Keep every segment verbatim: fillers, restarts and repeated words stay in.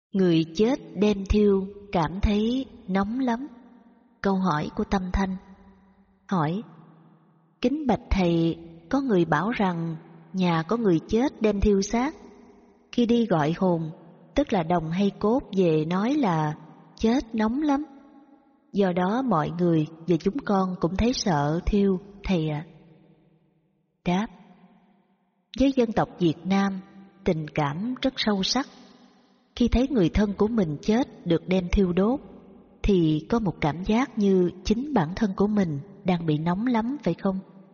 Người chết đem thiêu cảm thấy nóng lắm. Câu hỏi của Tâm Thanh. Hỏi: kính bạch thầy, có người bảo rằng nhà có người chết đem thiêu xác, khi đi gọi hồn, tức là đồng hay cốt về nói là chết nóng lắm. Do đó mọi người và chúng con cũng thấy sợ thiêu thầy ạ. À. Đáp: với dân tộc Việt Nam, tình cảm rất sâu sắc. Khi thấy người thân của mình chết được đem thiêu đốt, thì có một cảm giác như chính bản thân của mình đang bị nóng lắm, phải không?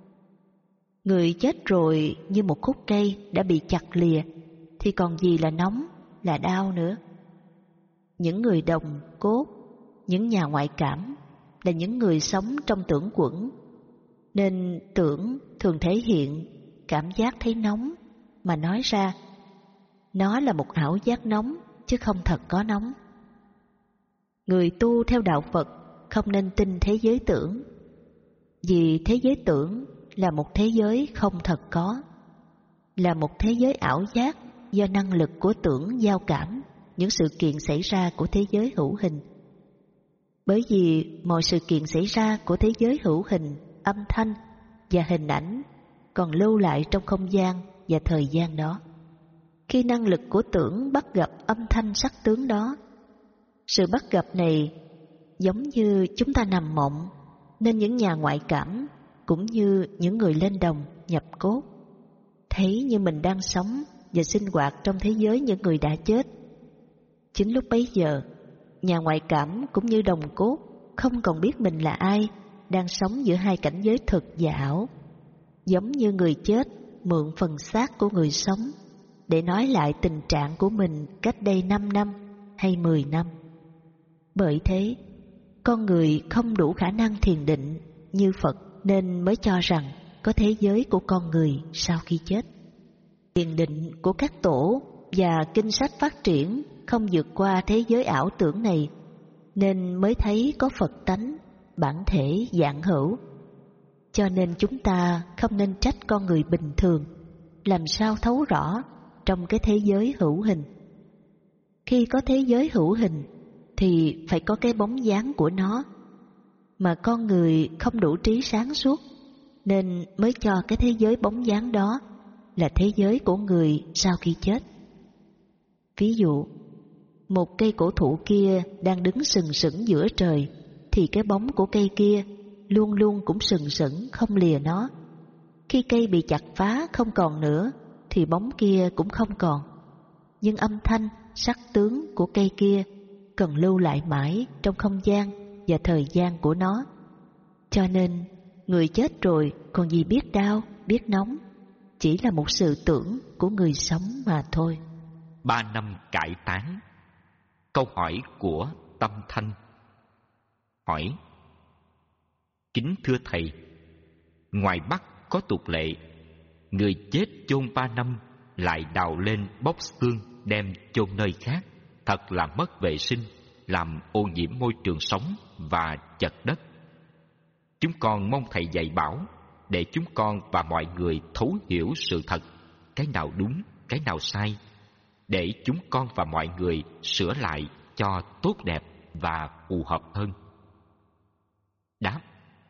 Người chết rồi như một khúc cây đã bị chặt lìa, thì còn gì là nóng, là đau nữa. Những người đồng cốt, những nhà ngoại cảm là những người sống trong tưởng quẩn, nên tưởng thường thể hiện cảm giác thấy nóng mà nói ra. Nó là một ảo giác nóng, chứ không thật có nóng. Người tu theo đạo Phật không nên tin thế giới tưởng, vì thế giới tưởng là một thế giới không thật có, là một thế giới ảo giác do năng lực của tưởng giao cảm những sự kiện xảy ra của thế giới hữu hình. Bởi vì mọi sự kiện xảy ra của thế giới hữu hình, âm thanh và hình ảnh còn lưu lại trong không gian và thời gian đó. Khi năng lực của tưởng bắt gặp âm thanh sắc tướng đó, sự bắt gặp này giống như chúng ta nằm mộng, nên những nhà ngoại cảm cũng như những người lên đồng nhập cốt thấy như mình đang sống và sinh hoạt trong thế giới những người đã chết. Chính lúc bấy giờ, nhà ngoại cảm cũng như đồng cốt không còn biết mình là ai, đang sống giữa hai cảnh giới thực và ảo, giống như người chết mượn phần xác của người sống để nói lại tình trạng của mình cách đây năm năm hay mười năm. Bởi thế, con người không đủ khả năng thiền định như Phật, nên mới cho rằng có thế giới của con người sau khi chết. Thiền định của các tổ và kinh sách phát triển không vượt qua thế giới ảo tưởng này, nên mới thấy có Phật tánh, bản thể dạng hữu. Cho nên chúng ta không nên trách con người bình thường làm sao thấu rõ trong cái thế giới hữu hình. Khi có thế giới hữu hình thì phải có cái bóng dáng của nó, mà con người không đủ trí sáng suốt, nên mới cho cái thế giới bóng dáng đó là thế giới của người sau khi chết. Ví dụ, một cây cổ thụ kia đang đứng sừng sững giữa trời, thì cái bóng của cây kia luôn luôn cũng sừng sững không lìa nó. Khi cây bị chặt phá không còn nữa, thì bóng kia cũng không còn. Nhưng âm thanh, sắc tướng của cây kia cần lưu lại mãi trong không gian và thời gian của nó. Cho nên, người chết rồi còn gì biết đau, biết nóng, chỉ là một sự tưởng của người sống mà thôi. Ba năm cải táng. Câu hỏi của Tâm Thanh. Hỏi: kính thưa thầy, ngoài Bắc có tục lệ người chết chôn ba năm lại đào lên bóc xương đem chôn nơi khác, thật là mất vệ sinh, làm ô nhiễm môi trường sống và chật đất. Chúng con mong thầy dạy bảo để chúng con và mọi người thấu hiểu sự thật, cái nào đúng, cái nào sai, để chúng con và mọi người sửa lại cho tốt đẹp và phù hợp hơn. Đáp: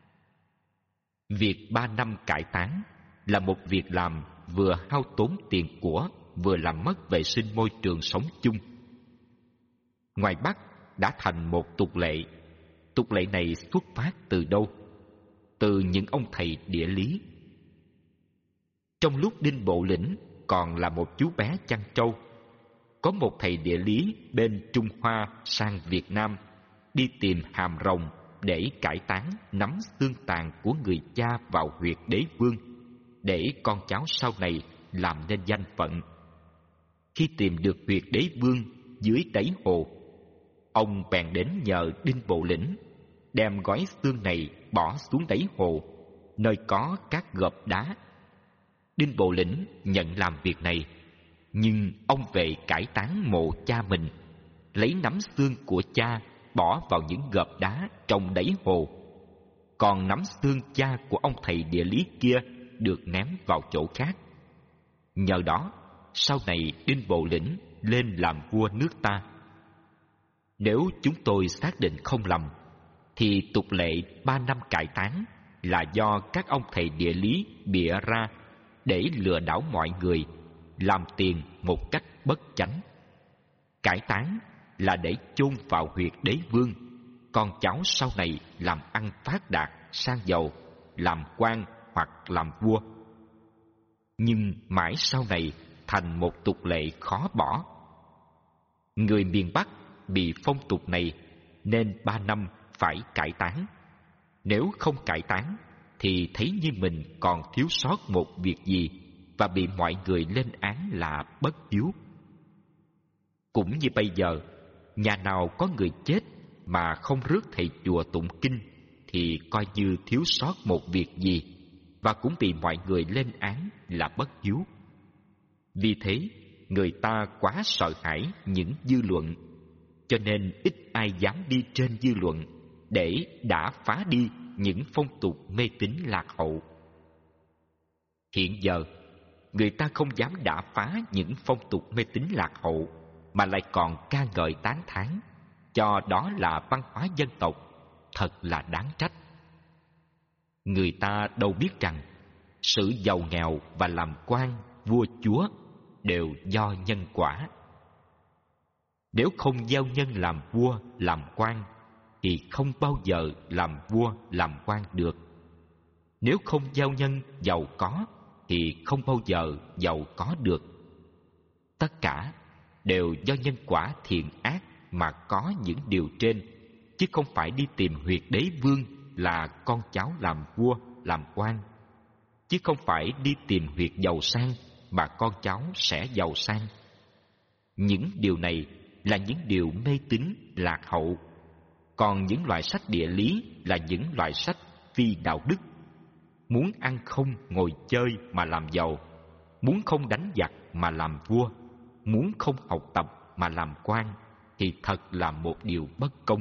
việc ba năm cải táng là một việc làm vừa hao tốn tiền của, vừa làm mất vệ sinh môi trường sống chung. Ngoài Bắc đã thành một tục lệ. Tục lệ này xuất phát từ đâu? Từ những ông thầy địa lý. Trong lúc Đinh Bộ Lĩnh còn là một chú bé chăn trâu, có một thầy địa lý bên Trung Hoa sang Việt Nam đi tìm hàm rồng để cải táng nắm xương tàn của người cha vào huyệt đế vương, để con cháu sau này làm nên danh phận. Khi tìm được huyệt đế vương dưới đáy hồ, ông bèn đến nhờ Đinh Bộ Lĩnh đem gói xương này bỏ xuống đáy hồ, nơi có các gợp đá. Đinh Bộ Lĩnh nhận làm việc này, nhưng ông về cải táng mộ cha mình, lấy nắm xương của cha bỏ vào những gợp đá trong đáy hồ, còn nắm xương cha của ông thầy địa lý kia được ném vào chỗ khác. Nhờ đó, sau này Đinh Bộ Lĩnh lên làm vua nước ta, Nếu chúng tôi xác định không lầm, thì tục lệ ba năm cải táng là do các ông thầy địa lý bịa ra để lừa đảo mọi người, làm tiền một cách bất chánh. Cải táng là để chôn vào huyệt đế vương, con cháu sau này làm ăn phát đạt, sang giàu, làm quan hoặc làm vua. Nhưng mãi sau này thành một tục lệ khó bỏ. Người miền Bắc bị phong tục này nên ba năm phải cải táng. Nếu không cải táng thì thấy như mình còn thiếu sót một việc gì và bị mọi người lên án là bất hiếu. Cũng như bây giờ, nhà nào có người chết mà không rước thầy chùa tụng kinh thì coi như thiếu sót một việc gì và cũng bị mọi người lên án là bất hiếu. Vì thế, người ta quá sợ hãi những dư luận, cho nên ít ai dám đi trên dư luận để đả phá đi những phong tục mê tín lạc hậu. Hiện giờ, người ta không dám đả phá những phong tục mê tín lạc hậu, mà lại còn ca ngợi tán thán, cho đó là văn hóa dân tộc, thật là đáng trách. Người ta đâu biết rằng sự giàu nghèo và làm quan, vua chúa đều do nhân quả. Nếu không gieo nhân làm vua, làm quan, thì không bao giờ làm vua, làm quan được. Nếu không gieo nhân giàu có, thì không bao giờ giàu có được. Tất cả đều do nhân quả thiện ác mà có những điều trên, chứ không phải đi tìm huyệt đế vương là con cháu làm vua, làm quan, chứ không phải đi tìm huyệt giàu sang mà con cháu sẽ giàu sang. Những điều này là những điều mê tín lạc hậu. Còn những loại sách địa lý là những loại sách phi đạo đức. Muốn ăn không ngồi chơi mà làm giàu, muốn không đánh giặc mà làm vua, muốn không học tập mà làm quan, thì thật là một điều bất công.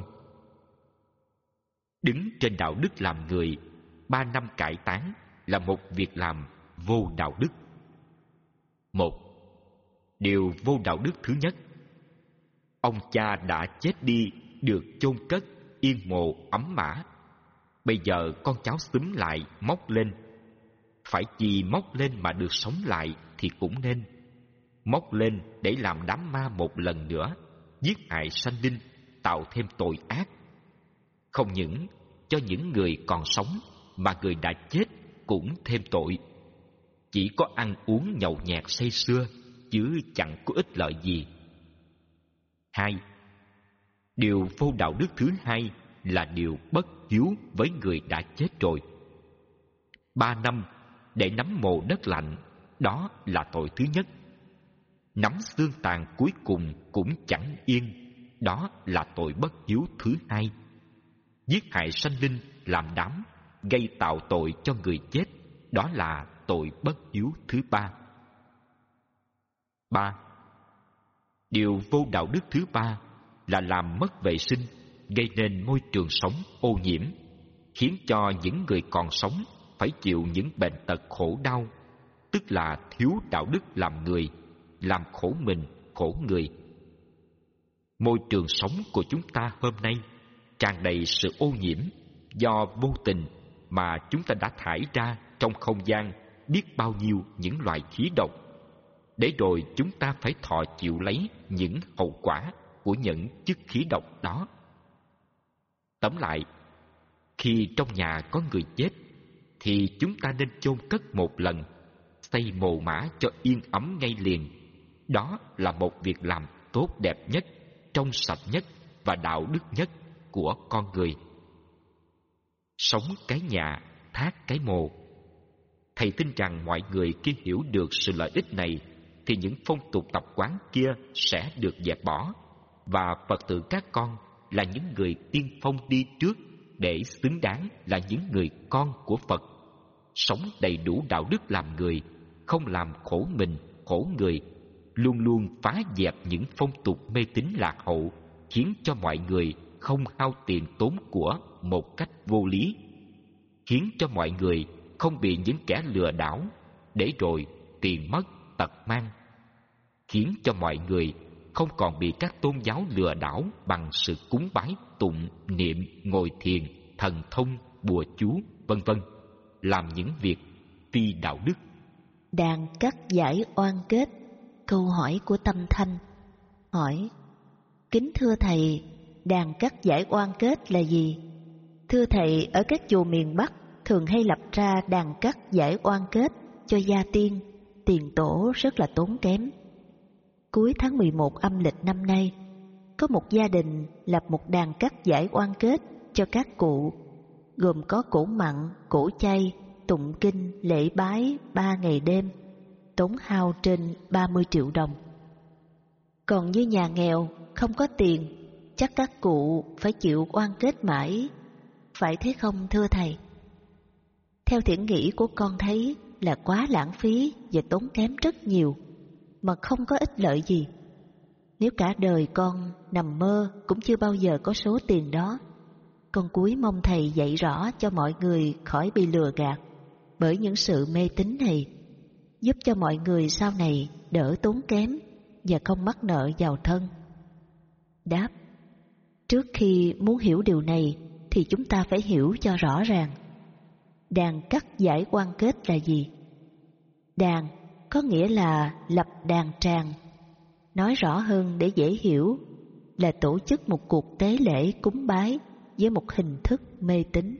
Đứng trên đạo đức làm người, ba năm cải táng là một việc làm vô đạo đức. Một, điều vô đạo đức thứ nhất: ông cha đã chết đi, được chôn cất yên mộ ấm mã. Bây giờ con cháu xúm lại móc lên. Phải chi móc lên mà được sống lại thì cũng nên. Móc lên để làm đám ma một lần nữa, giết hại sanh linh, tạo thêm tội ác. Không những cho những người còn sống, mà người đã chết cũng thêm tội. Chỉ có ăn uống nhậu nhẹt say sưa, chứ chẳng có ích lợi gì. Hai, điều vô đạo đức thứ hai là điều bất hiếu với người đã chết rồi. Ba năm để nắm mồ đất lạnh, đó là tội thứ nhất. Nắm xương tàn cuối cùng cũng chẳng yên, đó là tội bất hiếu thứ hai. Giết hại sanh linh, làm đám, gây tạo tội cho người chết, đó là tội bất hiếu thứ ba. Ba, điều vô đạo đức thứ ba là làm mất vệ sinh, gây nên môi trường sống ô nhiễm, khiến cho những người còn sống phải chịu những bệnh tật khổ đau, tức là thiếu đạo đức làm người, làm khổ mình, khổ người. Môi trường sống của chúng ta hôm nay tràn đầy sự ô nhiễm do vô tình mà chúng ta đã thải ra trong không gian biết bao nhiêu những loại khí độc, để rồi chúng ta phải thọ chịu lấy những hậu quả của những chất khí độc đó. Tóm lại, khi trong nhà có người chết thì chúng ta nên chôn cất một lần, xây mồ mả cho yên ấm ngay liền. Đó là một việc làm tốt đẹp nhất, trong sạch nhất và đạo đức nhất của con người. Sống cái nhà, thác cái mồ. Thầy tin rằng mọi người khi hiểu được sự lợi ích này thì những phong tục tập quán kia sẽ được dẹp bỏ, và Phật tử các con là những người tiên phong đi trước để xứng đáng là những người con của Phật, sống đầy đủ đạo đức làm người, không làm khổ mình, khổ người, luôn luôn phá dẹp những phong tục mê tín lạc hậu, khiến cho mọi người không hao tiền tốn của một cách vô lý, khiến cho mọi người không bị những kẻ lừa đảo, để rồi tiền mất tật mang, khiến cho mọi người không còn bị các tôn giáo lừa đảo bằng sự cúng bái, tụng, niệm, ngồi thiền, thần thông, bùa chú, vân vân, làm những việc phi đạo đức. Đàn cắt giải oan kết. Câu hỏi của Tâm Thanh hỏi: kính thưa thầy, đàn cắt giải oan kết là gì? Thưa thầy, ở các chùa miền Bắc thường hay lập ra đàn cắt giải oan kết cho gia tiên, tiền tổ rất là tốn kém. Cuối tháng mười một âm lịch năm nay, có một gia đình lập một đàn cắt giải oan kết cho các cụ, gồm có cỗ mặn, cỗ chay, tụng kinh, lễ bái ba ngày đêm, tốn hao trên ba mươi triệu đồng. Còn như nhà nghèo không có tiền, chắc các cụ phải chịu oan kết mãi, phải thế không thưa thầy? Theo thiện nghĩ của con thấy là quá lãng phí và tốn kém rất nhiều, mà không có ích lợi gì. Nếu cả đời con nằm mơ cũng chưa bao giờ có số tiền đó, con cúi mong thầy dạy rõ cho mọi người khỏi bị lừa gạt bởi những sự mê tín này, giúp cho mọi người sau này đỡ tốn kém và không mắc nợ vào thân. Đáp: trước khi muốn hiểu điều này thì chúng ta phải hiểu cho rõ ràng. Đàn cắt giải oan kết là gì? Đàn có nghĩa là lập đàn tràng. Nói rõ hơn để dễ hiểu là tổ chức một cuộc tế lễ cúng bái với một hình thức mê tín.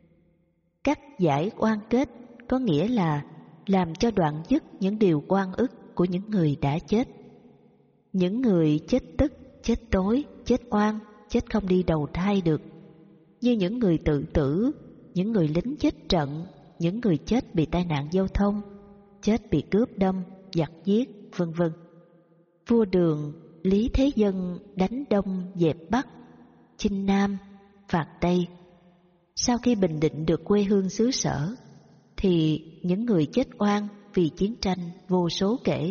Cắt giải oan kết có nghĩa là làm cho đoạn dứt những điều oan ức của những người đã chết. Những người chết tức, chết tối, chết oan, chết không đi đầu thai được, như những người tự tử, những người lính chết trận, những người chết bị tai nạn giao thông, chết bị cướp đâm, giặc giết, vân vân. Vua Đường, Lý Thế Dân đánh Đông dẹp Bắc, chinh Nam, phạt Tây. Sau khi bình định được quê hương xứ sở, thì những người chết oan vì chiến tranh vô số kể.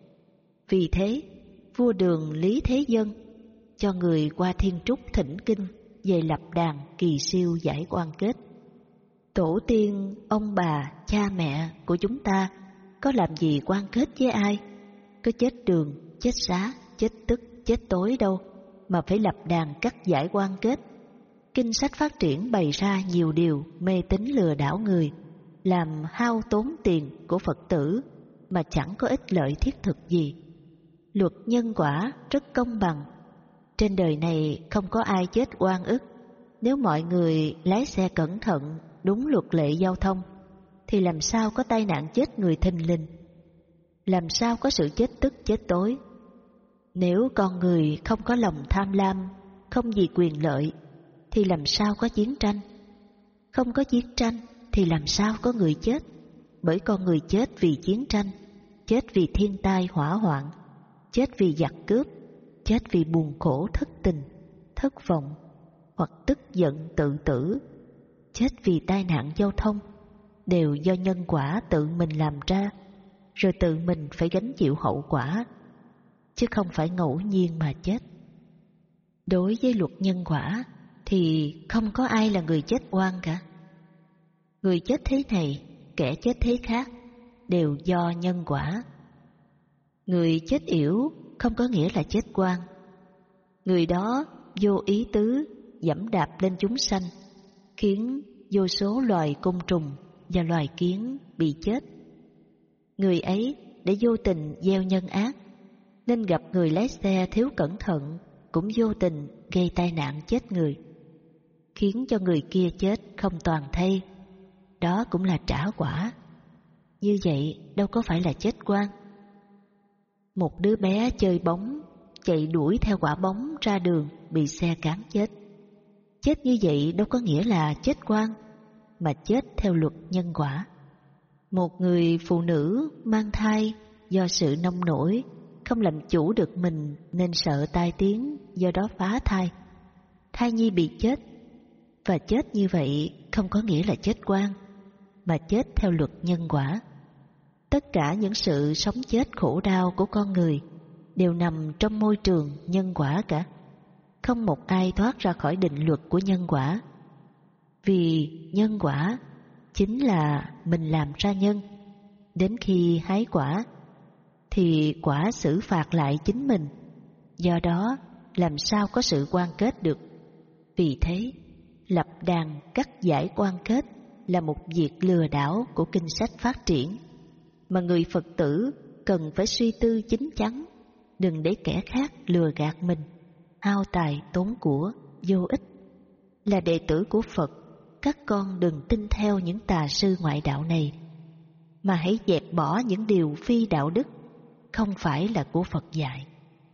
Vì thế, vua Đường Lý Thế Dân cho người qua Thiên Trúc thỉnh kinh về lập đàn kỳ siêu giải oan kết. Tổ tiên, ông bà, cha mẹ của chúng ta có làm gì oan kết với ai? Có chết đường, chết xá, chết tức, chết tối đâu mà phải lập đàn cắt giải oan kết. Kinh sách phát triển bày ra nhiều điều mê tín lừa đảo người, làm hao tốn tiền của Phật tử mà chẳng có ích lợi thiết thực gì. Luật nhân quả rất công bằng. Trên đời này không có ai chết oan ức. Nếu mọi người lái xe cẩn thận, đúng luật lệ giao thông, thì làm sao có tai nạn chết người thình lình? Làm sao có sự chết tức chết tối? Nếu con người không có lòng tham lam, không vì quyền lợi, thì làm sao có chiến tranh? Không có chiến tranh thì làm sao có người chết? Bởi con người chết vì chiến tranh, chết vì thiên tai hỏa hoạn, chết vì giặc cướp, chết vì buồn khổ thất tình, thất vọng, hoặc tức giận tự tử, chết vì tai nạn giao thông, đều do nhân quả tự mình làm ra, rồi tự mình phải gánh chịu hậu quả, chứ không phải ngẫu nhiên mà chết. Đối với luật nhân quả thì không có ai là người chết oan cả. Người chết thế này, kẻ chết thế khác, đều do nhân quả. Người chết yểu không có nghĩa là chết oan. Người đó vô ý tứ giẫm đạp lên chúng sanh, khiến vô số loài côn trùng và loài kiến bị chết. Người ấy để vô tình gieo nhân ác, nên gặp người lái xe thiếu cẩn thận cũng vô tình gây tai nạn chết người, khiến cho người kia chết không toàn thây. Đó cũng là trả quả. Như vậy đâu có phải là chết oan. Một đứa bé chơi bóng, chạy đuổi theo quả bóng ra đường, bị xe cán chết. Chết như vậy đâu có nghĩa là chết oan, mà chết theo luật nhân quả. Một người phụ nữ mang thai do sự nông nổi, không làm chủ được mình nên sợ tai tiếng, do đó phá thai. Thai nhi bị chết, và chết như vậy không có nghĩa là chết oan, mà chết theo luật nhân quả. Tất cả những sự sống chết khổ đau của con người đều nằm trong môi trường nhân quả cả. Không một ai thoát ra khỏi định luật của nhân quả. Vì nhân quả chính là mình làm ra nhân. Đến khi hái quả thì quả xử phạt lại chính mình. Do đó, làm sao có sự quan kết được? Vì thế, lập đàn cắt giải quan kết là một việc lừa đảo của kinh sách phát triển, mà người Phật tử cần phải suy tư chín chắn, đừng để kẻ khác lừa gạt mình, hao tài tốn của, vô ích. Là đệ tử của Phật, các con đừng tin theo những tà sư ngoại đạo này, mà hãy dẹp bỏ những điều phi đạo đức, không phải là của Phật dạy.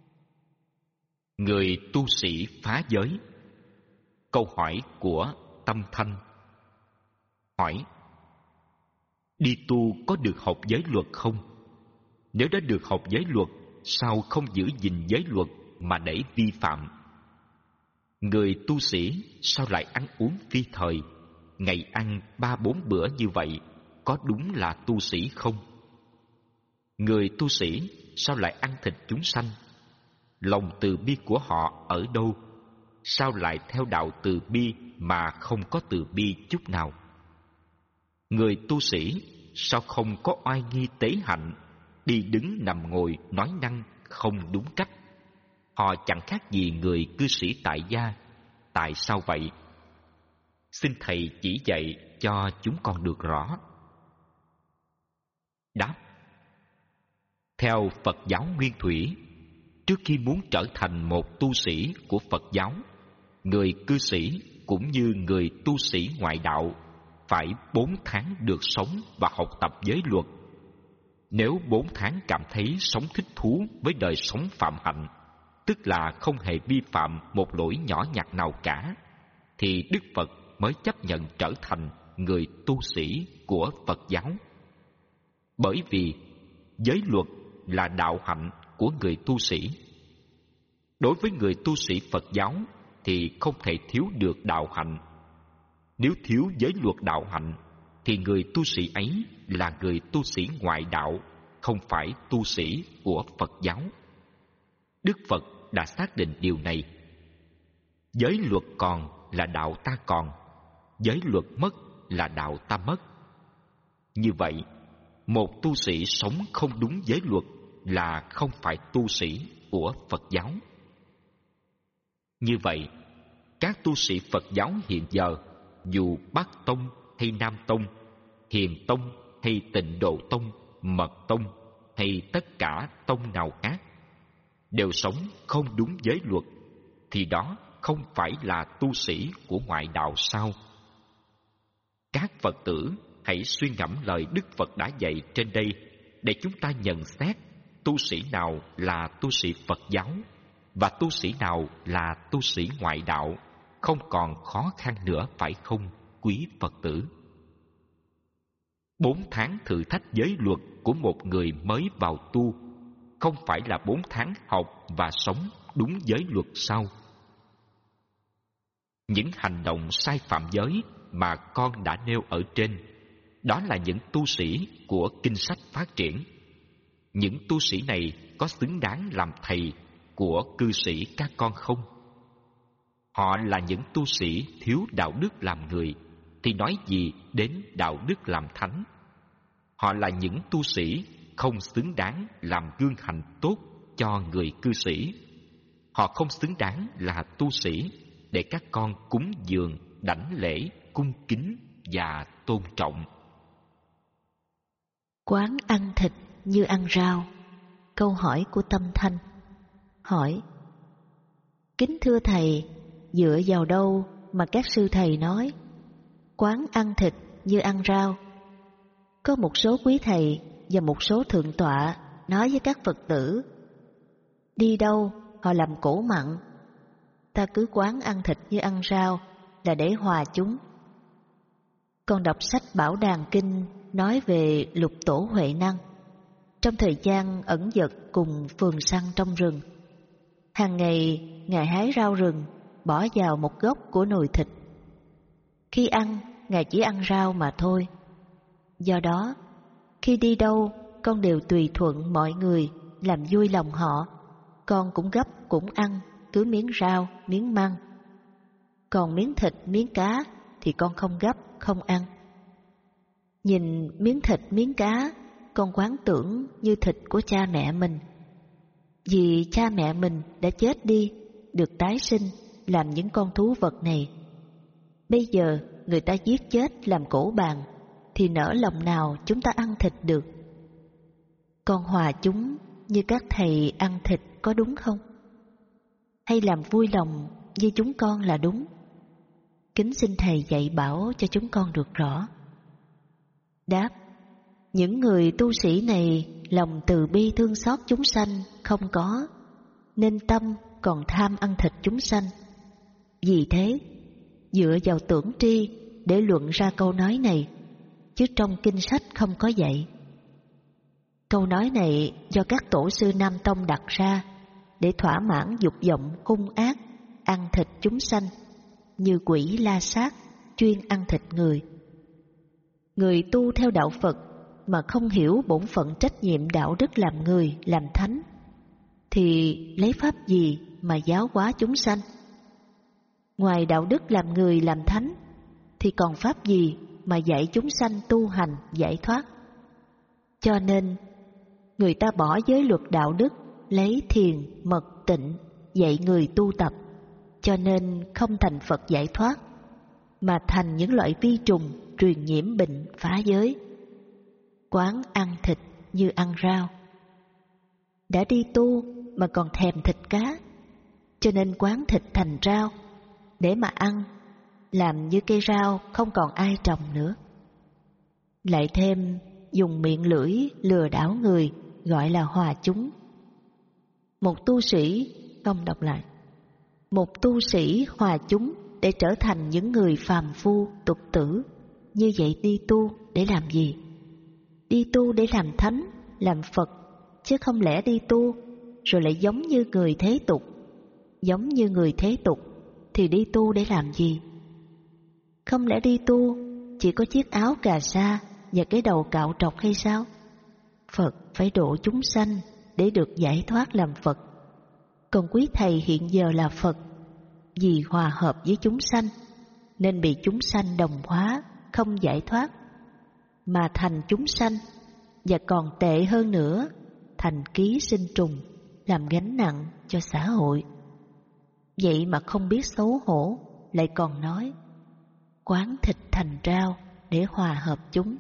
Người tu sĩ phá giới. Câu hỏi của Tâm Thanh. Hỏi: đi tu có được học giới luật không? Nếu đã được học giới luật, sao không giữ gìn giới luật mà để vi phạm? Người tu sĩ sao lại ăn uống phi thời, ngày ăn ba bốn bữa như vậy, có đúng là tu sĩ không? Người tu sĩ sao lại ăn thịt chúng sanh? Lòng từ bi của họ ở đâu? Sao lại theo đạo từ bi mà không có từ bi chút nào? Người tu sĩ sao không có oai nghi tế hạnh, đi đứng nằm ngồi nói năng không đúng cách? Họ chẳng khác gì người cư sĩ tại gia. Tại sao vậy? Xin thầy chỉ dạy cho chúng con được rõ. Đáp: theo Phật giáo Nguyên Thủy, trước khi muốn trở thành một tu sĩ của Phật giáo, người cư sĩ cũng như người tu sĩ ngoại đạo phải bốn tháng được sống và học tập giới luật. Nếu bốn tháng cảm thấy sống thích thú với đời sống phạm hạnh, tức là không hề vi phạm một lỗi nhỏ nhặt nào cả, thì Đức Phật mới chấp nhận trở thành người tu sĩ của Phật giáo. Bởi vì giới luật là đạo hạnh của người tu sĩ. Đối với người tu sĩ Phật giáo thì không thể thiếu được đạo hạnh. Nếu thiếu giới luật đạo hạnh thì người tu sĩ ấy là người tu sĩ ngoại đạo, không phải tu sĩ của Phật giáo. Đức Phật đã xác định điều này. Giới luật còn là đạo ta còn, giới luật mất là đạo ta mất. Như vậy, một tu sĩ sống không đúng giới luật là không phải tu sĩ của Phật giáo. Như vậy, các tu sĩ Phật giáo hiện giờ, dù Bắc Tông hay Nam Tông, Hiền Tông hay Tịnh Độ Tông, Mật Tông hay tất cả tông nào khác, đều sống không đúng giới luật, thì đó không phải là tu sĩ của ngoại đạo sao? Các Phật tử hãy suy ngẫm lời Đức Phật đã dạy trên đây để chúng ta nhận xét tu sĩ nào là tu sĩ Phật giáo và tu sĩ nào là tu sĩ ngoại đạo, không còn khó khăn nữa phải không, quý Phật tử? Bốn tháng thử thách giới luật của một người mới vào tu không phải là bốn tháng học và sống đúng giới luật sao? Những hành động sai phạm giới mà con đã nêu ở trên, đó là những tu sĩ của kinh sách phát triển. Những tu sĩ này có xứng đáng làm thầy của cư sĩ các con không? Họ là những tu sĩ thiếu đạo đức làm người, thì nói gì đến đạo đức làm thánh? Họ là những tu sĩ không xứng đáng làm gương hạnh tốt cho người cư sĩ. Họ không xứng đáng là tu sĩ để các con cúng dường, đảnh lễ, cung kính và tôn trọng. Quán ăn thịt như ăn rau. Câu hỏi của Tâm Thanh. Hỏi: kính thưa thầy, dựa vào đâu mà các sư thầy nói quán ăn thịt như ăn rau? Có một số quý thầy và một số thượng tọa nói với các Phật tử, đi đâu họ làm cổ mặn, ta cứ quán ăn thịt như ăn rau là để hòa chúng. Con đọc sách Bảo Đàn Kinh nói về Lục Tổ Huệ Năng. Trong thời gian ẩn dật cùng phường săn trong rừng, hàng ngày Ngài hái rau rừng, bỏ vào một góc của nồi thịt. Khi ăn, Ngài chỉ ăn rau mà thôi. Do đó, khi đi đâu, con đều tùy thuận mọi người, làm vui lòng họ. Con cũng gấp cũng ăn, cứ miếng rau, miếng măng. Còn miếng thịt, miếng cá thì con không gấp, không ăn. Nhìn miếng thịt, miếng cá, con quán tưởng như thịt của cha mẹ mình. Vì cha mẹ mình đã chết đi, được tái sinh làm những con thú vật này. Bây giờ người ta giết chết làm cỗ bàn, thì nỡ lòng nào chúng ta ăn thịt được? Con hòa chúng như các thầy ăn thịt có đúng không? Hay làm vui lòng như chúng con là đúng? Kính xin thầy dạy bảo cho chúng con được rõ. Đáp: những người tu sĩ này lòng từ bi thương xót chúng sanh không có, nên tâm còn tham ăn thịt chúng sanh. Vì thế, dựa vào tưởng tri để luận ra câu nói này, chứ trong kinh sách không có dạy. Câu nói này do các tổ sư Nam Tông đặt ra để thỏa mãn dục vọng hung ác ăn thịt chúng sanh, như quỷ la sát chuyên ăn thịt người. Người tu theo đạo Phật mà không hiểu bổn phận trách nhiệm đạo đức làm người, làm thánh, thì lấy pháp gì mà giáo hóa chúng sanh? Ngoài đạo đức làm người, làm thánh, thì còn pháp gì mà dạy chúng sanh tu hành giải thoát? Cho nên, người ta bỏ giới luật đạo đức, lấy thiền, mật, tịnh dạy người tu tập, cho nên không thành Phật giải thoát, mà thành những loại vi trùng truyền nhiễm bệnh phá giới. Quán ăn thịt như ăn rau. Đã đi tu mà còn thèm thịt cá, cho nên quán thịt thành rau để mà ăn, làm như cây rau không còn ai trồng nữa. Lại thêm dùng miệng lưỡi lừa đảo người, gọi là hòa chúng. Một tu sĩ, không đọc lại, một tu sĩ hòa chúng để trở thành những người phàm phu tục tử. Như vậy đi tu để làm gì? Đi tu để làm thánh, làm Phật, chứ không lẽ đi tu rồi lại giống như người thế tục. Giống như người thế tục thì đi tu để làm gì? Không lẽ đi tu chỉ có chiếc áo cà sa và cái đầu cạo trọc hay sao? Phật phải độ chúng sanh để được giải thoát làm Phật. Còn quý thầy hiện giờ là Phật, vì hòa hợp với chúng sanh nên bị chúng sanh đồng hóa, không giải thoát, mà thành chúng sanh, và còn tệ hơn nữa, thành ký sinh trùng, làm gánh nặng cho xã hội. Vậy mà không biết xấu hổ, lại còn nói quán thịt thành rau để hòa hợp chúng.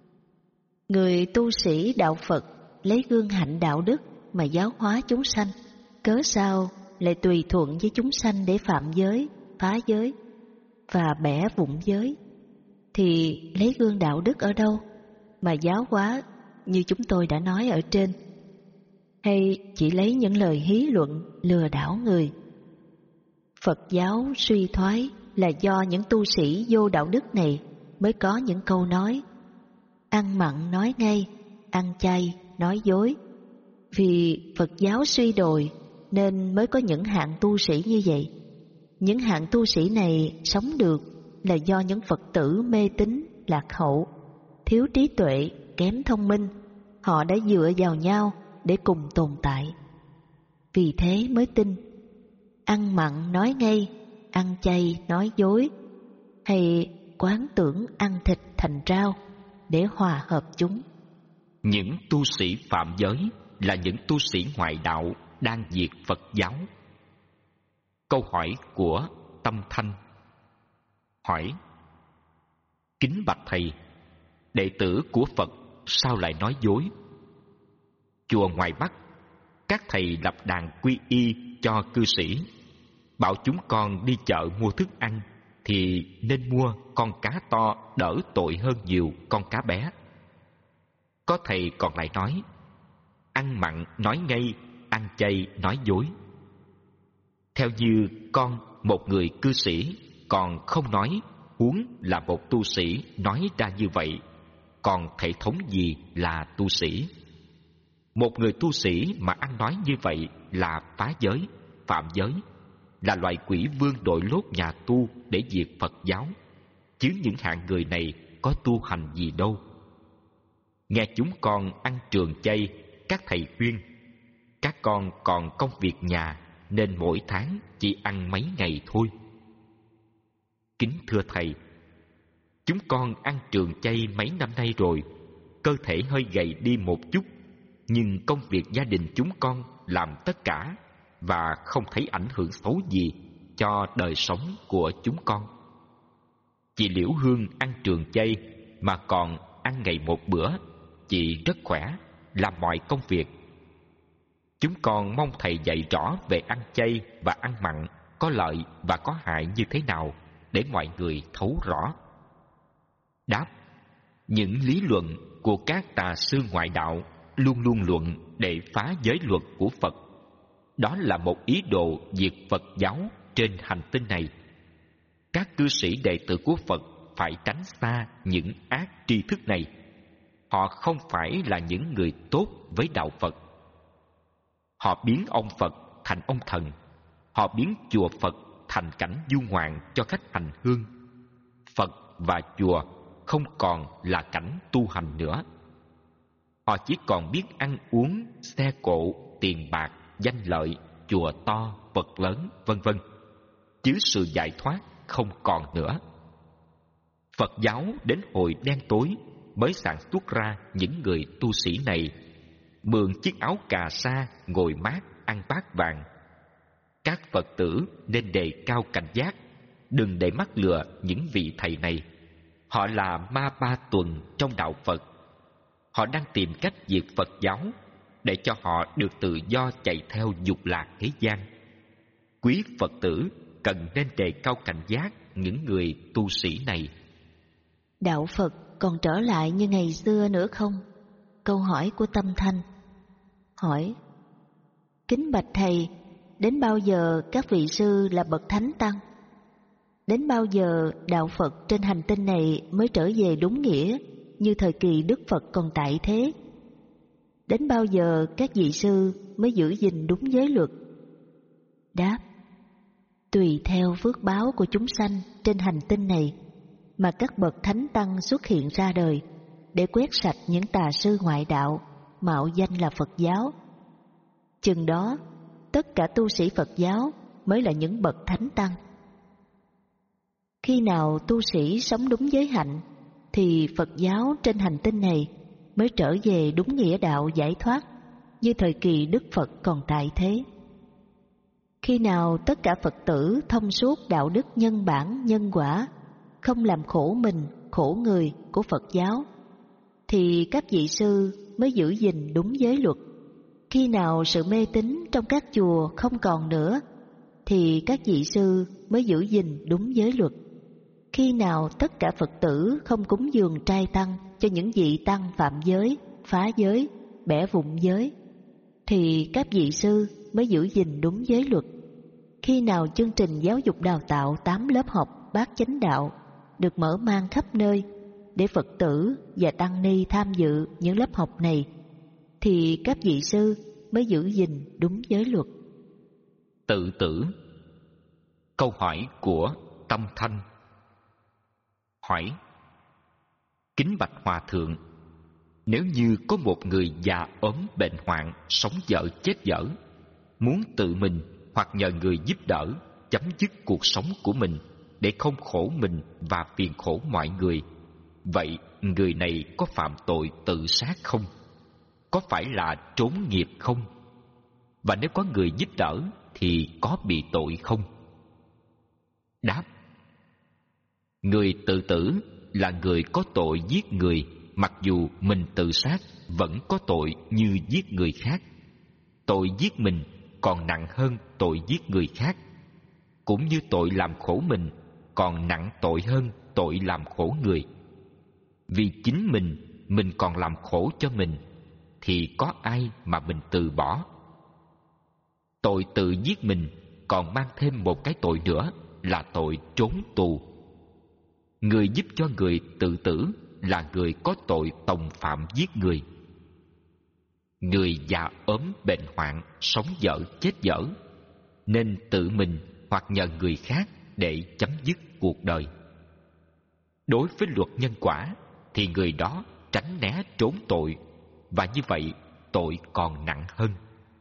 Người tu sĩ đạo Phật lấy gương hạnh đạo đức mà giáo hóa chúng sanh, cớ sao lại tùy thuận với chúng sanh để phạm giới, phá giới và bẻ vụn giới? Thì lấy gương đạo đức ở đâu mà giáo hóa như chúng tôi đã nói ở trên? Hay chỉ lấy những lời hí luận lừa đảo người? Phật giáo suy thoái là do những tu sĩ vô đạo đức này mới có những câu nói ăn mặn nói ngay, ăn chay nói dối. Vì Phật giáo suy đồi nên mới có những hạng tu sĩ như vậy. Những hạng tu sĩ này sống được là do những Phật tử mê tín, lạc hậu, thiếu trí tuệ, kém thông minh. Họ đã dựa vào nhau để cùng tồn tại. Vì thế mới tin ăn mặn nói ngay, ăn chay nói dối, hay quán tưởng ăn thịt thành rau để hòa hợp chúng. Những tu sĩ phạm giới là những tu sĩ ngoại đạo đang diệt Phật giáo. Câu hỏi của Tâm Thanh hỏi: kính bạch thầy, đệ tử của Phật sao lại nói dối? Chùa ngoài Bắc, các thầy lập đàn quy y cho cư sĩ, bảo chúng con đi chợ mua thức ăn thì nên mua con cá to đỡ tội hơn nhiều con cá bé. Có thầy còn lại nói ăn mặn nói ngay, ăn chay nói dối. Theo như con, một người cư sĩ còn không nói, huống là một tu sĩ nói ra như vậy, còn thể thống gì là tu sĩ? Một người tu sĩ mà ăn nói như vậy là phá giới, phạm giới, là loại quỷ vương đội lốt nhà tu để diệt Phật giáo, chứ những hạng người này có tu hành gì đâu. Nghe chúng con ăn trường chay, các thầy khuyên các con còn công việc nhà nên mỗi tháng chỉ ăn mấy ngày thôi. Kính thưa thầy, chúng con ăn trường chay mấy năm nay rồi, cơ thể hơi gầy đi một chút, nhưng công việc gia đình chúng con làm tất cả và không thấy ảnh hưởng xấu gì cho đời sống của chúng con. Chị Liễu Hương ăn trường chay mà còn ăn ngày một bữa. Chị rất khỏe, làm mọi công việc. Chúng con mong thầy dạy rõ về ăn chay và ăn mặn có lợi và có hại như thế nào để mọi người thấu rõ. Đáp: những lý luận của các tà sư ngoại đạo luôn luôn luận để phá giới luật của Phật. Đó là một ý đồ diệt Phật giáo trên hành tinh này. Các cư sĩ đệ tử của Phật phải tránh xa những ác tri thức này. Họ không phải là những người tốt với đạo Phật. Họ biến ông Phật thành ông thần. Họ biến chùa Phật thành cảnh du ngoạn cho khách hành hương. Phật và chùa không còn là cảnh tu hành nữa. Họ chỉ còn biết ăn uống, xe cộ, tiền bạc, danh lợi, chùa to, Phật lớn, vân vân, chứ sự giải thoát không còn nữa. Phật giáo đến hồi đen tối mới sản xuất ra những người tu sĩ này, mượn chiếc áo cà sa ngồi mát ăn bát vàng. Các Phật tử nên đề cao cảnh giác, đừng để mắc lừa những vị thầy này. Họ là ma ba tuần trong đạo Phật. Họ đang tìm cách diệt Phật giáo để cho họ được tự do chạy theo dục lạc thế gian. Quý Phật tử cần nên đề cao cảnh giác những người tu sĩ này. Đạo Phật còn trở lại như ngày xưa nữa không? Câu hỏi của Tâm Thanh. Hỏi: kính bạch thầy, đến bao giờ các vị sư là bậc thánh tăng? Đến bao giờ đạo Phật trên hành tinh này mới trở về đúng nghĩa như thời kỳ Đức Phật còn tại thế? Đến bao giờ các vị sư mới giữ gìn đúng giới luật? Đáp: tùy theo phước báo của chúng sanh trên hành tinh này mà các bậc thánh tăng xuất hiện ra đời để quét sạch những tà sư ngoại đạo mạo danh là Phật giáo. Chừng đó, tất cả tu sĩ Phật giáo mới là những bậc thánh tăng. Khi nào tu sĩ sống đúng giới hạnh thì Phật giáo trên hành tinh này mới trở về đúng nghĩa đạo giải thoát như thời kỳ Đức Phật còn tại thế. Khi nào tất cả Phật tử thông suốt đạo đức nhân bản nhân quả, không làm khổ mình, khổ người của Phật giáo, thì các vị sư mới giữ gìn đúng giới luật. Khi nào sự mê tín trong các chùa không còn nữa, thì các vị sư mới giữ gìn đúng giới luật. Khi nào tất cả Phật tử không cúng dường trai tăng cho những vị tăng phạm giới, phá giới, bẻ vụn giới, thì các vị sư mới giữ gìn đúng giới luật. Khi nào chương trình giáo dục đào tạo tám lớp học bát chánh đạo được mở mang khắp nơi để Phật tử và tăng ni tham dự những lớp học này, thì các vị sư mới giữ gìn đúng giới luật. Tự tử. Câu hỏi của Tâm Thanh. Hỏi: kính bạch Hòa Thượng, nếu như có một người già ốm bệnh hoạn, sống dở chết dở, muốn tự mình hoặc nhờ người giúp đỡ chấm dứt cuộc sống của mình để không khổ mình và phiền khổ mọi người, vậy người này có phạm tội tự sát không? Có phải là trốn nghiệp không? Và nếu có người giúp đỡ thì có bị tội không? Đáp: người tự tử là người có tội giết người, mặc dù mình tự sát vẫn có tội như giết người khác. Tội giết mình còn nặng hơn tội giết người khác, cũng như tội làm khổ mình còn nặng tội hơn tội làm khổ người. Vì chính mình mình còn làm khổ cho mình, thì có ai mà mình từ bỏ? Tội tự giết mình còn mang thêm một cái tội nữa là tội trốn tù. Người giúp cho người tự tử là người có tội tòng phạm giết người. Người già ốm bệnh hoạn, sống dở chết dở, nên tự mình hoặc nhờ người khác để chấm dứt cuộc đời. Đối với luật nhân quả thì người đó tránh né trốn tội, và như vậy tội còn nặng hơn.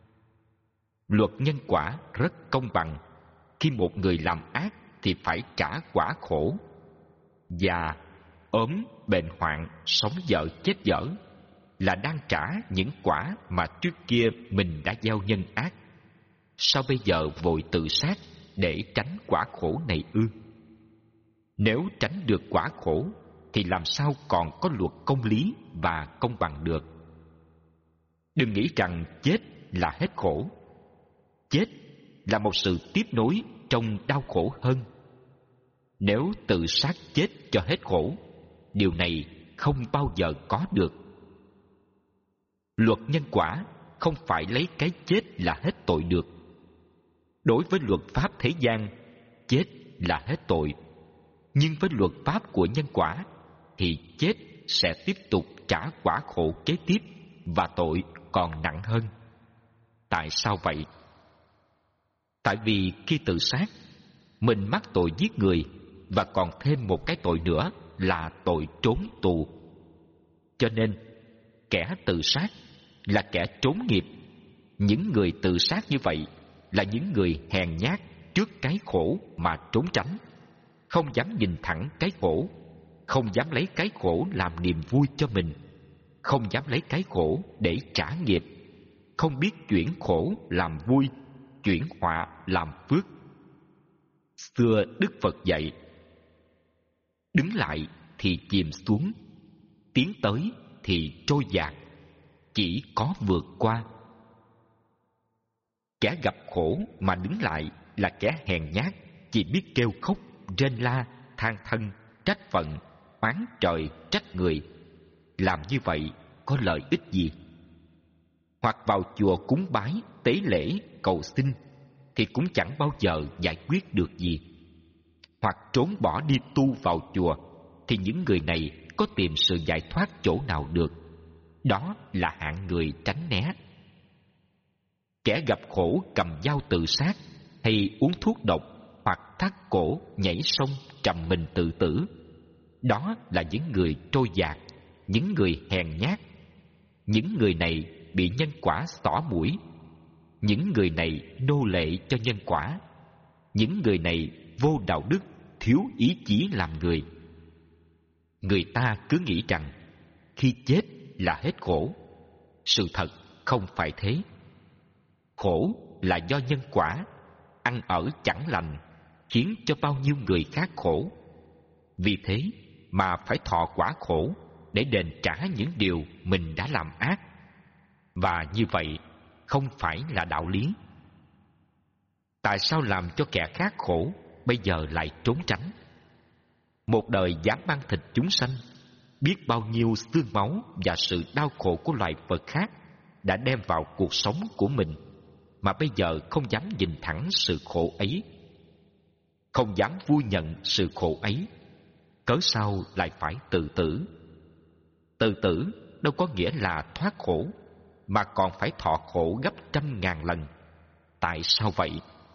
Luật nhân quả rất công bằng. Khi một người làm ác thì phải trả quả khổ. Già, ốm, bệnh hoạn, sống dở chết dở, là đang trả những quả mà trước kia mình đã gieo nhân ác. Sao bây giờ vội tự sát để tránh quả khổ này ư? Nếu tránh được quả khổ thì làm sao còn có luật công lý và công bằng được? Đừng nghĩ rằng chết là hết khổ. Chết là một sự tiếp nối trong đau khổ hơn. Nếu tự sát chết cho hết khổ, điều này không bao giờ có được. Luật nhân quả không phải lấy cái chết là hết tội được. Đối với luật pháp thế gian, chết là hết tội. Nhưng với luật pháp của nhân quả thì chết sẽ tiếp tục trả quả khổ kế tiếp và tội còn nặng hơn. Tại sao vậy? Tại vì khi tự sát, mình mắc tội giết người và còn thêm một cái tội nữa là tội trốn tù. Cho nên, kẻ tự sát là kẻ trốn nghiệp. Những người tự sát như vậy là những người hèn nhát trước cái khổ mà trốn tránh, không dám nhìn thẳng cái khổ, không dám lấy cái khổ làm niềm vui cho mình, không dám lấy cái khổ để trả nghiệp, không biết chuyển khổ làm vui, chuyển họa làm phước. Xưa Đức Phật dạy: đứng lại thì chìm xuống, tiến tới thì trôi dạt, chỉ có vượt qua. Kẻ gặp khổ mà đứng lại là kẻ hèn nhát, chỉ biết kêu khóc, rên la, than thân, trách phận, oán trời, trách người. Làm như vậy có lợi ích gì? Hoặc vào chùa cúng bái, tế lễ, cầu xin thì cũng chẳng bao giờ giải quyết được gì. Hoặc trốn bỏ đi tu vào chùa thì những người này có tìm sự giải thoát chỗ nào được? Đó là hạng người tránh né. Kẻ gặp khổ cầm dao tự sát, hay uống thuốc độc, hoặc thắt cổ nhảy sông trầm mình tự tử, đó là những người trôi dạt, những người hèn nhát. Những người này bị nhân quả xỏ mũi. Những người này nô lệ cho nhân quả. Những người này vô đạo đức, thiếu ý chí làm người. Người ta cứ nghĩ rằng khi chết là hết khổ. Sự thật không phải thế. Khổ là do nhân quả, ăn ở chẳng lành, khiến cho bao nhiêu người khác khổ. Vì thế mà phải thọ quả khổ để đền trả những điều mình đã làm ác. Và như vậy không phải là đạo lý. Tại sao làm cho kẻ khác khổ, bây giờ lại trốn tránh? Một đời dám ăn thịt chúng sanh, biết bao nhiêu xương máu và sự đau khổ của loài vật khác đã đem vào cuộc sống của mình, mà bây giờ không dám nhìn thẳng sự khổ ấy, không dám vui nhận sự khổ ấy. Cớ sao lại phải tự tử? Tự tử đâu có nghĩa là thoát khổ, mà còn phải thọ khổ gấp trăm ngàn lần. Tại sao vậy?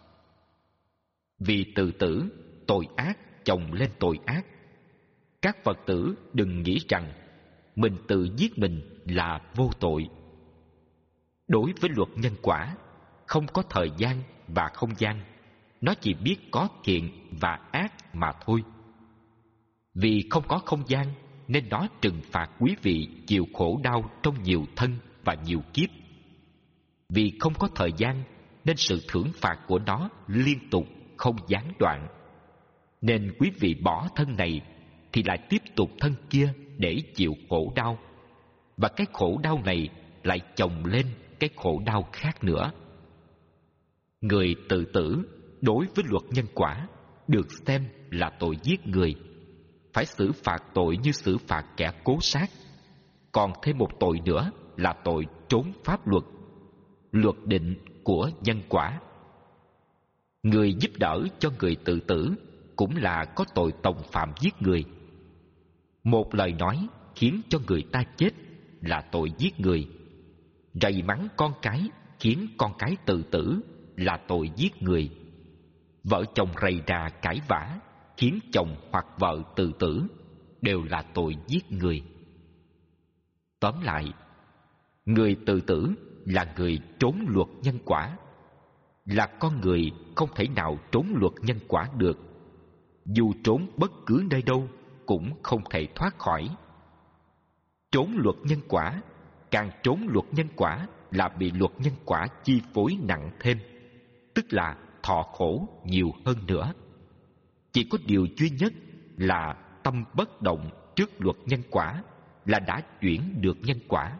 Vì tự tử, tội ác chồng lên tội ác. Các Phật tử đừng nghĩ rằng mình tự giết mình là vô tội. Đối với luật nhân quả, không có thời gian và không gian, nó chỉ biết có thiện và ác mà thôi. Vì không có không gian nên nó trừng phạt quý vị chịu khổ đau trong nhiều thân và nhiều kiếp. Vì không có thời gian nên sự thưởng phạt của nó liên tục, không gián đoạn. Nên quý vị bỏ thân này thì lại tiếp tục thân kia để chịu khổ đau. Và cái khổ đau này lại chồng lên cái khổ đau khác nữa. Người tự tử đối với luật nhân quả được xem là tội giết người, phải xử phạt tội như xử phạt kẻ cố sát. Còn thêm một tội nữa là tội trốn pháp luật, luật định của nhân quả. Người giúp đỡ cho người tự tử cũng là có tội tòng phạm giết người. Một lời nói khiến cho người ta chết là tội giết người. Rầy mắng con cái khiến con cái tự tử là tội giết người. Vợ chồng rầy rà cãi vã khiến chồng hoặc vợ tự tử đều là tội giết người. Tóm lại, người tự tử là người trốn luật nhân quả. Là con người không thể nào trốn luật nhân quả được. Dù trốn bất cứ nơi đâu cũng không thể thoát khỏi. Trốn luật nhân quả càng trốn luật nhân quả là bị luật nhân quả chi phối nặng thêm, tức là thọ khổ nhiều hơn nữa. Chỉ có điều duy nhất là tâm bất động trước luật nhân quả là đã chuyển được nhân quả.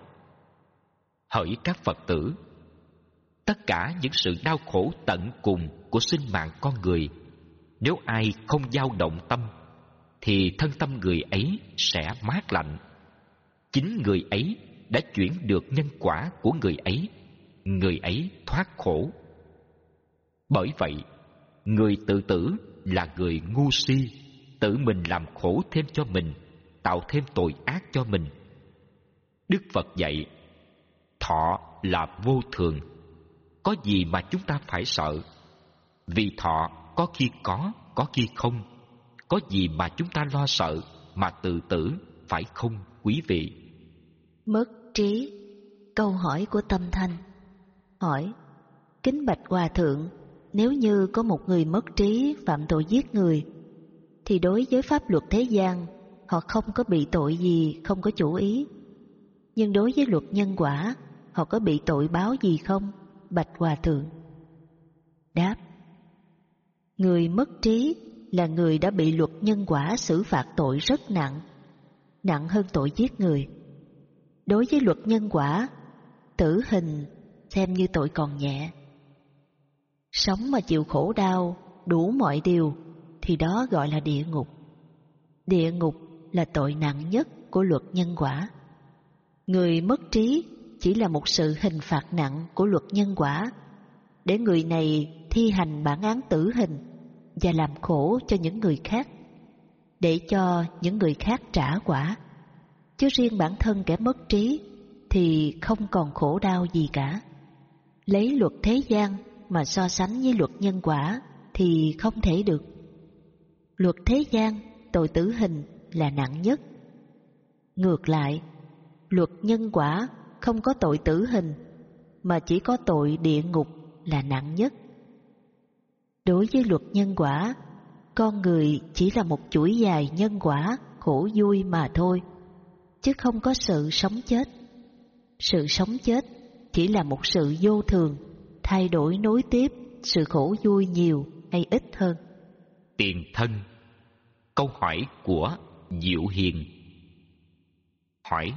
Hỡi các Phật tử, tất cả những sự đau khổ tận cùng của sinh mạng con người, nếu ai không dao động tâm thì thân tâm người ấy sẽ mát lạnh. Chính người ấy đã chuyển được nhân quả của người ấy, người ấy thoát khổ. Bởi vậy, người tự tử là người ngu si, tự mình làm khổ thêm cho mình, tạo thêm tội ác cho mình. Đức Phật dạy, thọ là vô thường, có gì mà chúng ta phải sợ? Vì thọ có khi có, có khi không. Có gì mà chúng ta lo sợ mà tự tử, phải không quý vị? Mất trí. Câu hỏi của Tâm Thanh. Hỏi: kính bạch Hòa Thượng, nếu như có một người mất trí phạm tội giết người, thì đối với pháp luật thế gian, họ không có bị tội gì, không có chủ ý. Nhưng đối với luật nhân quả, họ có bị tội báo gì không, bạch Hòa Thượng? Đáp: người mất trí là người đã bị luật nhân quả xử phạt tội rất nặng, nặng hơn tội giết người. Đối với luật nhân quả, tử hình xem như tội còn nhẹ. Sống mà chịu khổ đau đủ mọi điều thì đó gọi là địa ngục. Địa ngục là tội nặng nhất của luật nhân quả. Người mất trí chỉ là một sự hình phạt nặng của luật nhân quả, để người này thi hành bản án tử hình và làm khổ cho những người khác, để cho những người khác trả quả. Chứ riêng bản thân kẻ mất trí thì không còn khổ đau gì cả. Lấy luật thế gian mà so sánh với luật nhân quả thì không thể được. Luật thế gian, tội tử hình là nặng nhất. Ngược lại, luật nhân quả không có tội tử hình, mà chỉ có tội địa ngục là nặng nhất. Đối với luật nhân quả, con người chỉ là một chuỗi dài nhân quả khổ vui mà thôi, chứ không có sự sống chết. Sự sống chết chỉ là một sự vô thường, thay đổi nối tiếp sự khổ vui nhiều hay ít hơn. Tiền thân. Câu hỏi của Diệu Hiền. Hỏi: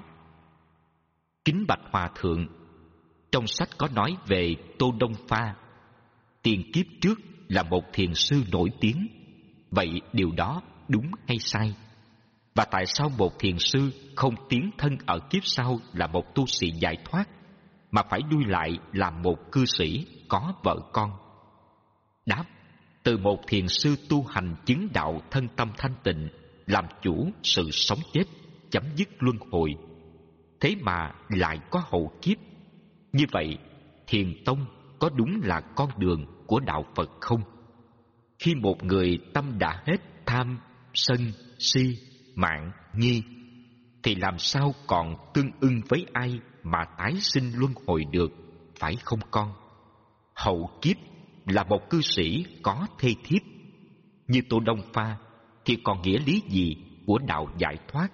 kính bạch Hòa Thượng, trong sách có nói về Tô Đông Pha, tiền kiếp trước là một thiền sư nổi tiếng. Vậy điều đó đúng hay sai? Và tại sao một thiền sư không tiến thân ở kiếp sau là một tu sĩ giải thoát, mà phải đuôi lại làm một cư sĩ có vợ con? Đáp: từ một thiền sư tu hành chứng đạo thân tâm thanh tịnh, làm chủ sự sống chết, chấm dứt luân hồi, thế mà lại có hậu kiếp. Như vậy, thiền tông có đúng là con đường của đạo Phật không? Khi một người tâm đã hết tham, sân, si, mạng, nghi, thì làm sao còn tương ưng với ai mà tái sinh luân hồi được, phải không con? Hậu kiếp là một cư sĩ có thê thiếp. Như Tô Đông Pha thì còn nghĩa lý gì của đạo giải thoát?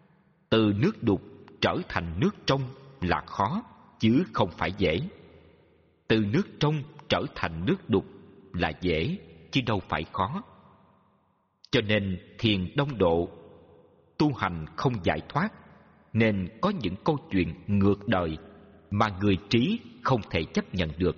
Từ nước đục trở thành nước trong là khó, chứ không phải dễ. Từ nước trong trở thành nước đục là dễ, chứ đâu phải khó. Cho nên thiền đông độ, tu hành không giải thoát, nên có những câu chuyện ngược đời mà người trí không thể chấp nhận được.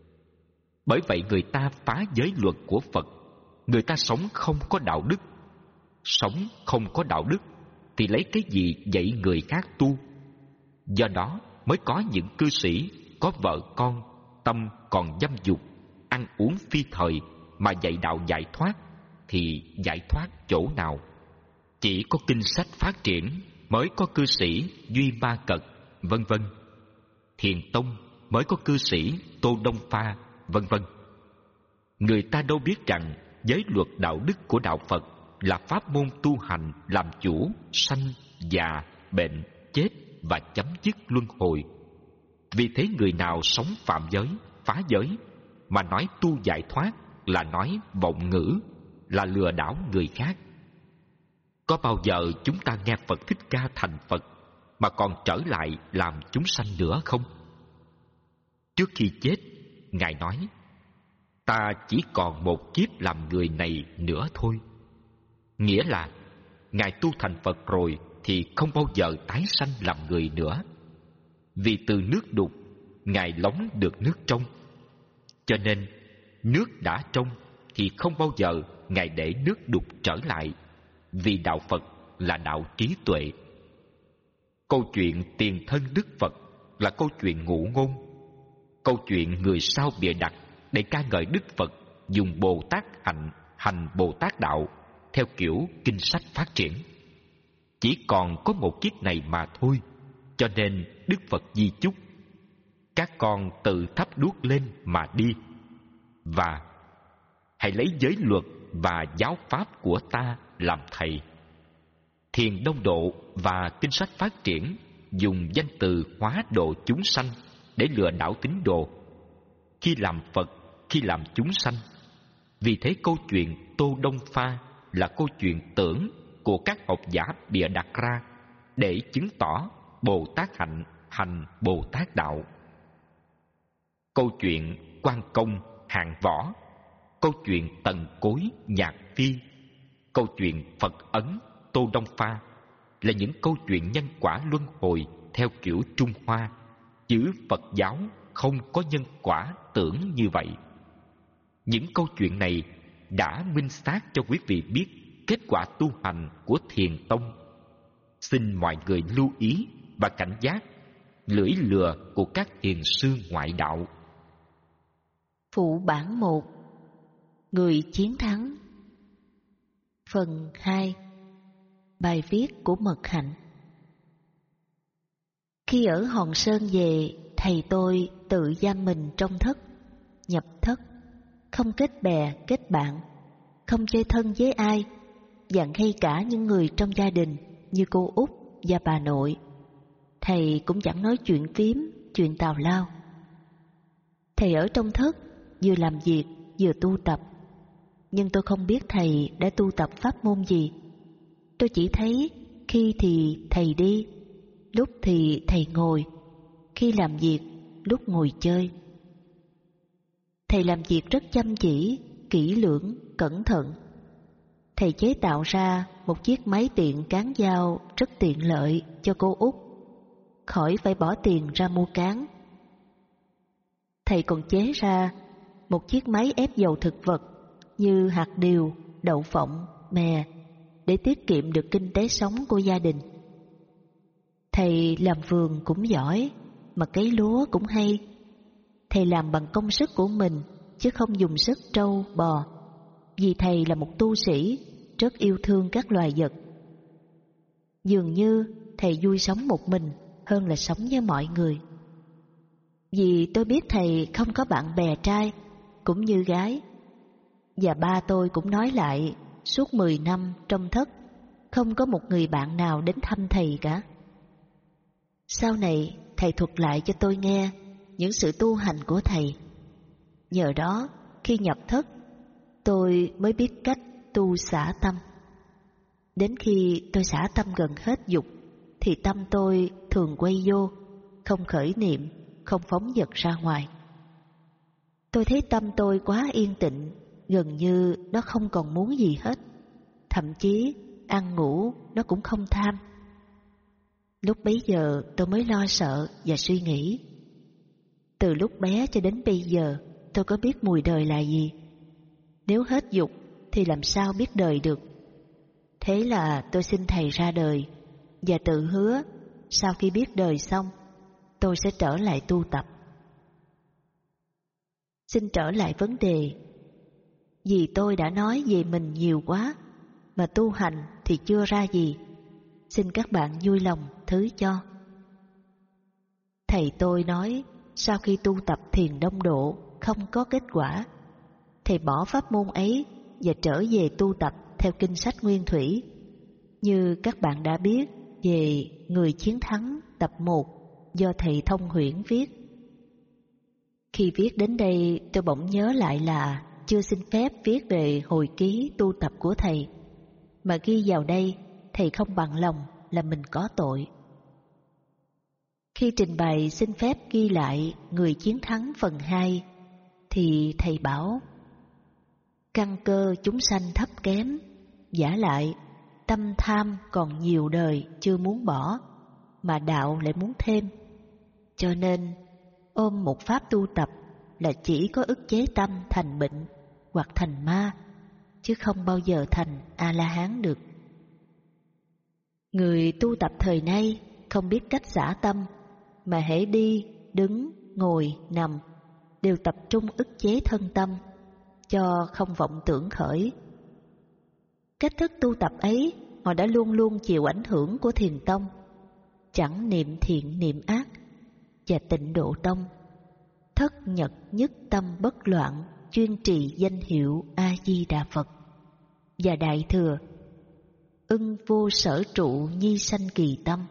Bởi vậy người ta phá giới luật của Phật, người ta sống không có đạo đức. Sống không có đạo đức thì lấy cái gì dạy người khác tu? Do đó mới có những cư sĩ có vợ con, tâm còn dâm dục, ăn uống phi thời mà dạy đạo giải thoát, thì giải thoát chỗ nào? Chỉ có kinh sách phát triển mới có cư sĩ Duy Ma Cật, vân vân. Thiền tông mới có cư sĩ Tô Đông Pha, vân vân. Người ta đâu biết rằng giới luật đạo đức của đạo Phật là pháp môn tu hành làm chủ sanh, già, bệnh, chết và chấm dứt luân hồi. Vì thế người nào sống phạm giới, phá giới mà nói tu giải thoát là nói vọng ngữ, là lừa đảo người khác. Có bao giờ chúng ta nghe Phật Thích Ca thành Phật mà còn trở lại làm chúng sanh nữa không? Trước khi chết, Ngài nói, ta chỉ còn một kiếp làm người này nữa thôi. Nghĩa là Ngài tu thành Phật rồi thì không bao giờ tái sanh làm người nữa. Vì từ nước đục, Ngài lóng được nước trong. Cho nên, nước đã trong thì không bao giờ Ngài để nước đục trở lại. Vì đạo Phật là đạo trí tuệ. Câu chuyện tiền thân Đức Phật là câu chuyện ngụ ngôn. Câu chuyện người sau bịa đặt để ca ngợi Đức Phật dùng Bồ Tát hạnh hành Bồ Tát đạo theo kiểu kinh sách phát triển. Chỉ còn có một kiếp này mà thôi, cho nên Đức Phật di chúc: các con tự thắp đuốc lên mà đi, và hãy lấy giới luật và giáo pháp của ta làm thầy. Thiền Đông Độ và kinh sách phát triển dùng danh từ hóa độ chúng sanh để lừa đảo tín đồ, khi làm Phật, khi làm chúng sanh. Vì thế câu chuyện Tô Đông Pha là câu chuyện tưởng của các học giả bịa đặt ra để chứng tỏ Bồ Tát hạnh hành Bồ Tát đạo. Câu chuyện Quan Công Hạng Võ, câu chuyện Tần Cối Nhạc Phi, câu chuyện Phật Ấn Tô Đông Pha là những câu chuyện nhân quả luân hồi theo kiểu Trung Hoa, chứ Phật giáo không có nhân quả tưởng như vậy. Những câu chuyện này đã minh xác cho quý vị biết kết quả tu hành của Thiền Tông. Xin mọi người lưu ý và cảnh giác lưỡi lừa của các thiền sư ngoại đạo. Phụ bản một: Người chiến thắng. Phần hai. Bài viết của Mật Hạnh. Khi ở Hòn Sơn về, thầy tôi tự giam mình trong thất, nhập thất, không kết bè kết bạn, không chơi thân với ai, và ngay cả những người trong gia đình như cô út và bà nội. Thầy cũng chẳng nói chuyện phím, chuyện tào lao. Thầy ở trong thất, vừa làm việc vừa tu tập. Nhưng tôi không biết thầy đã tu tập pháp môn gì. Tôi chỉ thấy khi thì thầy đi, lúc thì thầy ngồi, khi làm việc, lúc ngồi chơi. Thầy làm việc rất chăm chỉ, kỹ lưỡng, cẩn thận. Thầy chế tạo ra một chiếc máy tiện cán dao rất tiện lợi cho cô út, khỏi phải bỏ tiền ra mua cán. Thầy còn chế ra một chiếc máy ép dầu thực vật như hạt điều, đậu phộng, mè để tiết kiệm được kinh tế sống của gia đình. Thầy làm vườn cũng giỏi, mà cấy lúa cũng hay. Thầy làm bằng công sức của mình chứ không dùng sức trâu, bò. Vì thầy là một tu sĩ rất yêu thương các loài vật. Dường như thầy vui sống một mình hơn là sống với mọi người. Vì tôi biết thầy không có bạn bè trai cũng như gái. Và ba tôi cũng nói lại, suốt mười năm trong thất không có một người bạn nào đến thăm thầy cả. Sau này thầy thuật lại cho tôi nghe những sự tu hành của thầy. Nhờ đó khi nhập thất, tôi mới biết cách tu xả tâm. Đến khi tôi xả tâm gần hết dục thì tâm tôi thường quay vô, không khởi niệm, không phóng dật ra ngoài. Tôi thấy tâm tôi quá yên tịnh, gần như nó không còn muốn gì hết. Thậm chí ăn ngủ nó cũng không tham. Lúc bấy giờ tôi mới lo sợ và suy nghĩ. Từ lúc bé cho đến bây giờ tôi có biết mùi đời là gì? Nếu hết dục thì làm sao biết đời được? Thế là tôi xin thầy ra đời và tự hứa sau khi biết đời xong tôi sẽ trở lại tu tập. Xin trở lại vấn đề. Vì tôi đã nói về mình nhiều quá mà tu hành thì chưa ra gì. Xin các bạn vui lòng thứ cho. Thầy tôi nói sau khi tu tập thiền đông độ không có kết quả, thầy bỏ pháp môn ấy và trở về tu tập theo kinh sách Nguyên Thủy. Như các bạn đã biết về Người Chiến Thắng tập một do thầy Thông Huyễn viết. Khi viết đến đây tôi bỗng nhớ lại là chưa xin phép viết về hồi ký tu tập của thầy, mà ghi vào đây thầy không bằng lòng là mình có tội. Khi trình bày xin phép ghi lại người chiến thắng phần hai, thì thầy bảo: căn cơ chúng sanh thấp kém, vả lại tâm tham còn nhiều đời chưa muốn bỏ, mà đạo lại muốn thêm. Cho nên ôm một pháp tu tập là chỉ có ức chế tâm thành bệnh hoặc thành ma, chứ không bao giờ thành A-la-hán được. Người tu tập thời nay không biết cách xả tâm, mà hễ đi, đứng, ngồi, nằm đều tập trung ức chế thân tâm, cho không vọng tưởng khởi. Cách thức tu tập ấy, họ đã luôn luôn chịu ảnh hưởng của Thiền tông, chẳng niệm thiện niệm ác, và Tịnh Độ tông, thất nhật nhất tâm bất loạn, chuyên trì danh hiệu A Di Đà Phật, và Đại thừa ưng vô sở trụ nhi sanh kỳ tâm.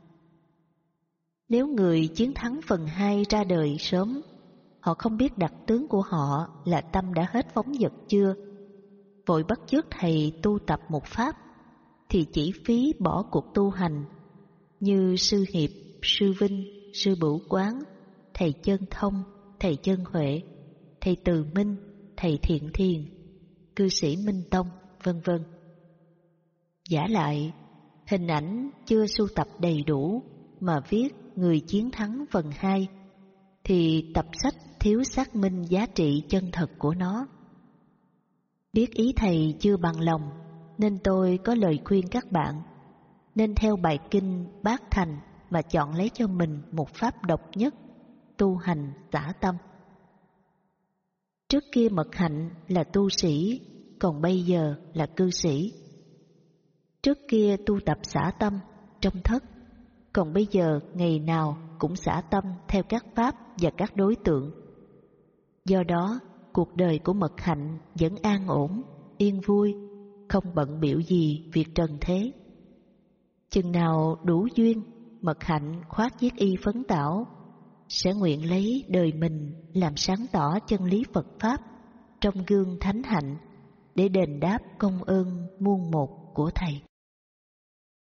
Nếu người chiến thắng phần hai ra đời sớm, họ không biết đặc tướng của họ là tâm đã hết phóng dật chưa, vội bắt chước thầy tu tập một pháp, thì chỉ phí bỏ cuộc tu hành, như sư Hiệp, sư Vinh, sư Bửu Quán, thầy Chân Thông, thầy Chân Huệ, thầy Từ Minh, thầy Thiện Thiền, cư sĩ Minh Tông, vân vân. Vả lại, hình ảnh chưa sưu tập đầy đủ mà viết người chiến thắng phần hai, thì tập sách thiếu xác minh giá trị chân thật của nó. Biết ý thầy chưa bằng lòng, nên tôi có lời khuyên các bạn nên theo bài kinh Bát Thành mà chọn lấy cho mình một pháp độc nhất, tu hành xả tâm. Trước kia Mật Hạnh là tu sĩ, còn bây giờ là cư sĩ. Trước kia tu tập xả tâm trong thất, còn bây giờ ngày nào cũng xả tâm theo các pháp và các đối tượng. Do đó, cuộc đời của Mật Hạnh vẫn an ổn, yên vui, không bận bịu gì việc trần thế. Chừng nào đủ duyên, Mật Hạnh khoác chiếc y phấn tảo, sẽ nguyện lấy đời mình làm sáng tỏ chân lý Phật Pháp trong gương thánh hạnh, để đền đáp công ơn muôn một của thầy.